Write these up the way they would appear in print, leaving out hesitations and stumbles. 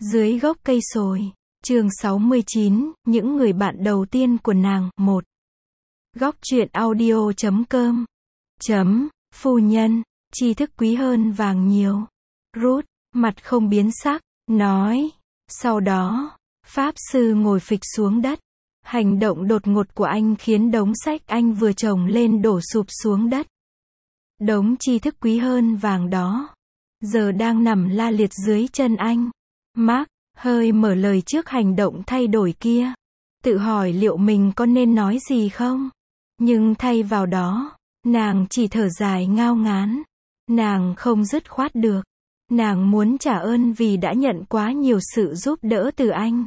Dưới gốc cây sồi. Chương 69, những người bạn đầu tiên của nàng, 1. Góc truyện audio.com. Phu nhân, tri thức quý hơn vàng nhiều. Ruth, mặt không biến sắc, nói. Sau đó, Pháp sư ngồi phịch xuống đất. Hành động đột ngột của anh khiến đống sách anh vừa chồng lên đổ sụp xuống đất. Đống tri thức quý hơn vàng đó giờ đang nằm la liệt dưới chân anh. Mark hơi mở lời trước hành động thay đổi kia. Tự hỏi liệu mình có nên nói gì không? Nhưng thay vào đó, nàng chỉ thở dài ngao ngán. Nàng không dứt khoát được. Nàng muốn trả ơn vì đã nhận quá nhiều sự giúp đỡ từ anh.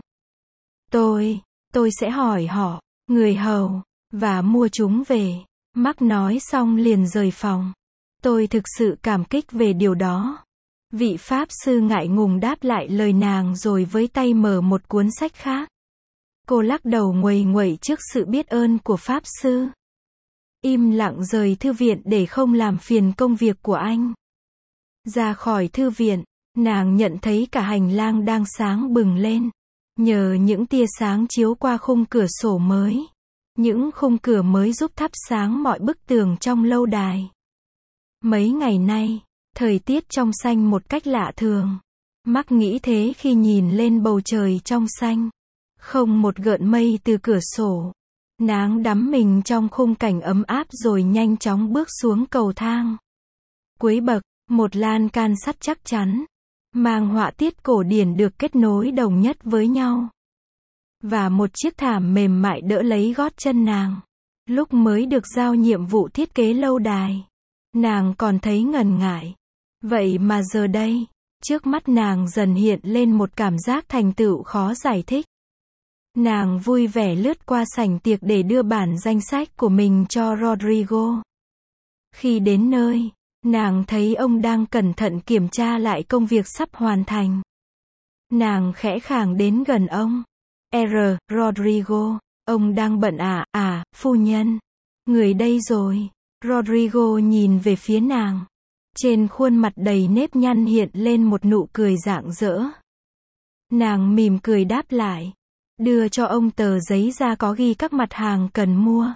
Tôi sẽ hỏi họ, người hầu, và mua chúng về. Mark nói xong liền rời phòng. Tôi thực sự cảm kích về điều đó. Vị Pháp sư ngại ngùng đáp lại lời nàng rồi với tay mở một cuốn sách khác. Cô lắc đầu nguầy nguậy trước sự biết ơn của Pháp sư. Im lặng rời thư viện để không làm phiền công việc của anh. Ra khỏi thư viện, nàng nhận thấy cả hành lang đang sáng bừng lên. Nhờ những tia sáng chiếu qua khung cửa sổ mới. Những khung cửa mới giúp thắp sáng mọi bức tường trong lâu đài. Mấy ngày nay, thời tiết trong xanh một cách lạ thường. Mark nghĩ thế khi nhìn lên bầu trời trong xanh. Không một gợn mây từ cửa sổ. Nàng đắm mình trong khung cảnh ấm áp rồi nhanh chóng bước xuống cầu thang. Cuối bậc, một lan can sắt chắc chắn, mang họa tiết cổ điển được kết nối đồng nhất với nhau. Và một chiếc thảm mềm mại đỡ lấy gót chân nàng. Lúc mới được giao nhiệm vụ thiết kế lâu đài, nàng còn thấy ngần ngại. Vậy mà giờ đây, trước mắt nàng dần hiện lên một cảm giác thành tựu khó giải thích. Nàng vui vẻ lướt qua sảnh tiệc để đưa bản danh sách của mình cho Rodrigo. Khi đến nơi, nàng thấy ông đang cẩn thận kiểm tra lại công việc sắp hoàn thành. Nàng khẽ khàng đến gần ông. Rodrigo, ông đang bận à, phu nhân. Người đây rồi. Rodrigo nhìn về phía nàng. Trên khuôn mặt đầy nếp nhăn hiện lên một nụ cười rạng rỡ. Nàng mỉm cười đáp lại. Đưa cho ông tờ giấy ra có ghi các mặt hàng cần mua.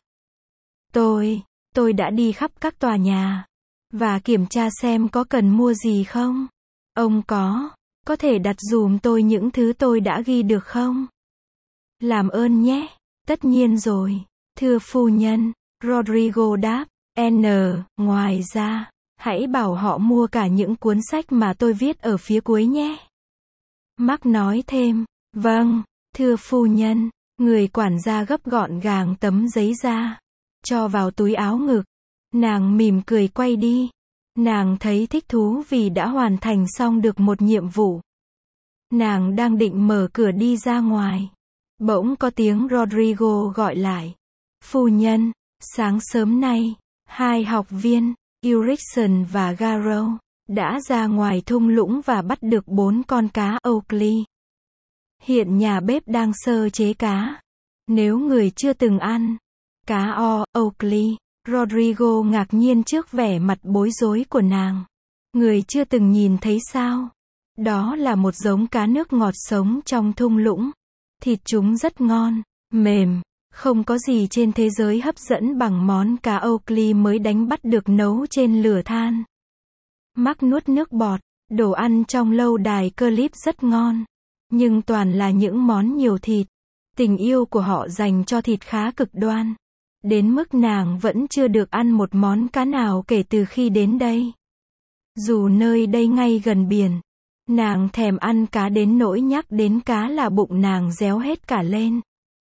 Tôi đã đi khắp các tòa nhà. Và kiểm tra xem có cần mua gì không. Ông có thể đặt dùm tôi những thứ tôi đã ghi được không? Làm ơn nhé. Tất nhiên rồi. Thưa phu nhân, Rodrigo đáp. Ngoài ra, hãy bảo họ mua cả những cuốn sách mà tôi viết ở phía cuối nhé. Mark nói thêm. Vâng, thưa phu nhân. Người quản gia gấp gọn gàng tấm giấy ra, cho vào túi áo ngực. Nàng mỉm cười quay đi. Nàng thấy thích thú vì đã hoàn thành xong được một nhiệm vụ. Nàng đang định mở cửa đi ra ngoài. Bỗng có tiếng Rodrigo gọi lại. Phu nhân, sáng sớm nay, hai học viên, Ulrichsen và Garrow, đã ra ngoài thung lũng và bắt được 4 con cá Oakley. Hiện nhà bếp đang sơ chế cá. Nếu người chưa từng ăn cá Oakley, Rodrigo ngạc nhiên trước vẻ mặt bối rối của nàng. Người chưa từng nhìn thấy sao? Đó là một giống cá nước ngọt sống trong thung lũng. Thịt chúng rất ngon, mềm. Không có gì trên thế giới hấp dẫn bằng món cá Oakley mới đánh bắt được nấu trên lửa than. Mark nuốt nước bọt. Đồ ăn trong lâu đài Clip rất ngon. Nhưng toàn là những món nhiều thịt. Tình yêu của họ dành cho thịt khá cực đoan. Đến mức nàng vẫn chưa được ăn một món cá nào kể từ khi đến đây. Dù nơi đây ngay gần biển, nàng thèm ăn cá đến nỗi nhắc đến cá là bụng nàng réo hết cả lên.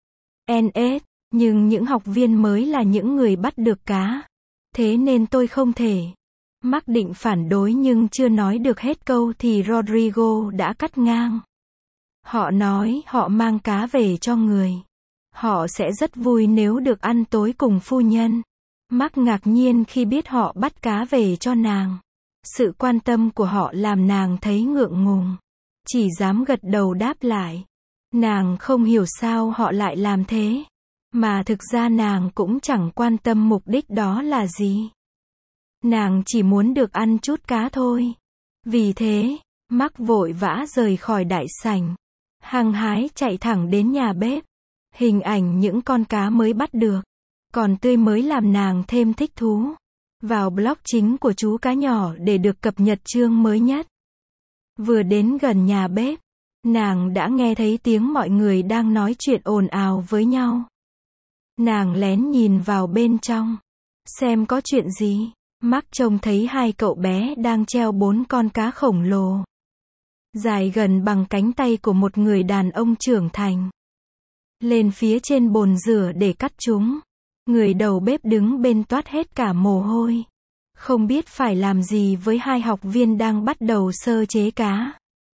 Nhưng những học viên mới là những người bắt được cá. Thế nên tôi không thể. Mark định phản đối nhưng chưa nói được hết câu thì Rodrigo đã cắt ngang. Họ nói họ mang cá về cho người. Họ sẽ rất vui nếu được ăn tối cùng phu nhân. Mark ngạc nhiên khi biết họ bắt cá về cho nàng. Sự quan tâm của họ làm nàng thấy ngượng ngùng. Chỉ dám gật đầu đáp lại. Nàng không hiểu sao họ lại làm thế. Mà thực ra nàng cũng chẳng quan tâm mục đích đó là gì. Nàng chỉ muốn được ăn chút cá thôi. Vì thế, Mark vội vã rời khỏi đại sảnh, hăng hái chạy thẳng đến nhà bếp. Hình ảnh những con cá mới bắt được, còn tươi mới làm nàng thêm thích thú. Vào blog chính của chú cá nhỏ để được cập nhật chương mới nhất. Vừa đến gần nhà bếp, nàng đã nghe thấy tiếng mọi người đang nói chuyện ồn ào với nhau. Nàng lén nhìn vào bên trong, xem có chuyện gì. Mark trông thấy hai cậu bé đang treo 4 con cá khổng lồ, dài gần bằng cánh tay của một người đàn ông trưởng thành, lên phía trên bồn rửa để cắt chúng. Người đầu bếp đứng bên toát hết cả mồ hôi, không biết phải làm gì với hai học viên đang bắt đầu sơ chế cá.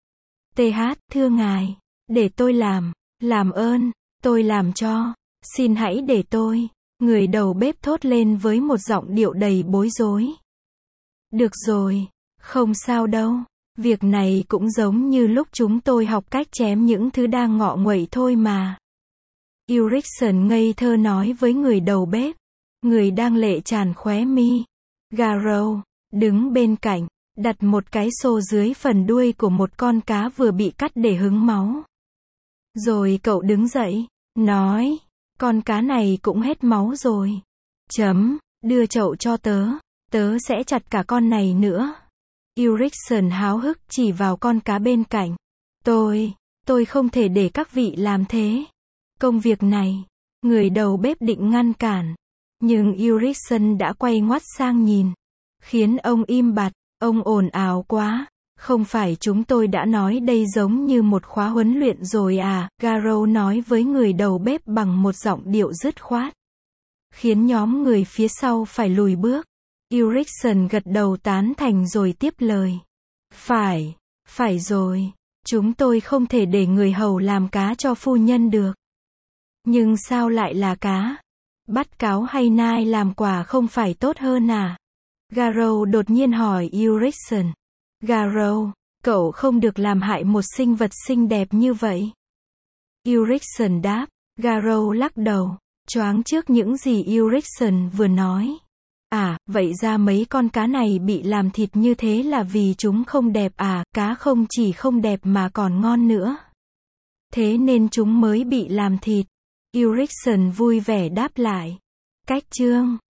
Thưa ngài, để tôi làm ơn, tôi làm cho, xin hãy để tôi. Người đầu bếp thốt lên với một giọng điệu đầy bối rối. Được rồi, không sao đâu, việc này cũng giống như lúc chúng tôi học cách chém những thứ đang ngọ nguậy thôi mà. Ulrichsen ngây thơ nói với người đầu bếp, người đang lệ tràn khóe mi. Garrow đứng bên cạnh, đặt một cái xô dưới phần đuôi của một con cá vừa bị cắt để hứng máu. Rồi cậu đứng dậy, nói, con cá này cũng hết máu rồi. Đưa chậu cho tớ sẽ chặt cả con này nữa. Ulrichsen háo hức chỉ vào con cá bên cạnh. Tôi không thể để các vị làm thế. Công việc này, người đầu bếp định ngăn cản. Nhưng Ulrichsen đã quay ngoắt sang nhìn, khiến ông im bặt. Ông ồn ào quá, không phải chúng tôi đã nói đây giống như một khóa huấn luyện rồi à, Garrow nói với người đầu bếp bằng một giọng điệu dứt khoát, khiến nhóm người phía sau phải lùi bước. Ulrichsen gật đầu tán thành rồi tiếp lời. Phải rồi, chúng tôi không thể để người hầu làm cá cho phu nhân được. Nhưng sao lại là cá? Bắt cáo hay nai làm quà không phải tốt hơn à? Garrow đột nhiên hỏi Ulrichsen. Garrow, cậu không được làm hại một sinh vật xinh đẹp như vậy. Ulrichsen đáp. Garrow lắc đầu, choáng trước những gì Ulrichsen vừa nói. À, vậy ra mấy con cá này bị làm thịt như thế là vì chúng không đẹp à? Cá không chỉ không đẹp mà còn ngon nữa, thế nên chúng mới bị làm thịt. Ulrichsen vui vẻ đáp lại. Cách chương